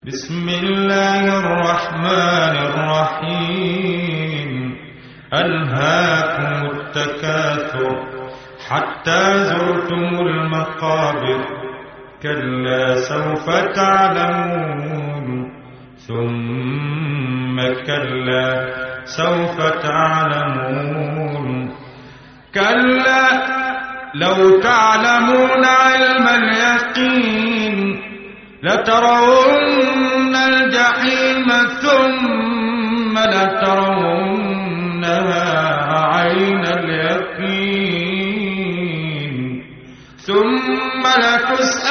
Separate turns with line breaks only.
بسم الله الرحمن الرحيم. ألهاكم التكاثر حتى زرتم المقابر، كلا سوف تعلمون ثم كلا سوف تعلمون، كلا لو تعلمون علم اليقين لترون الجحيم ثم لترونها عين اليقين ثم لتسألن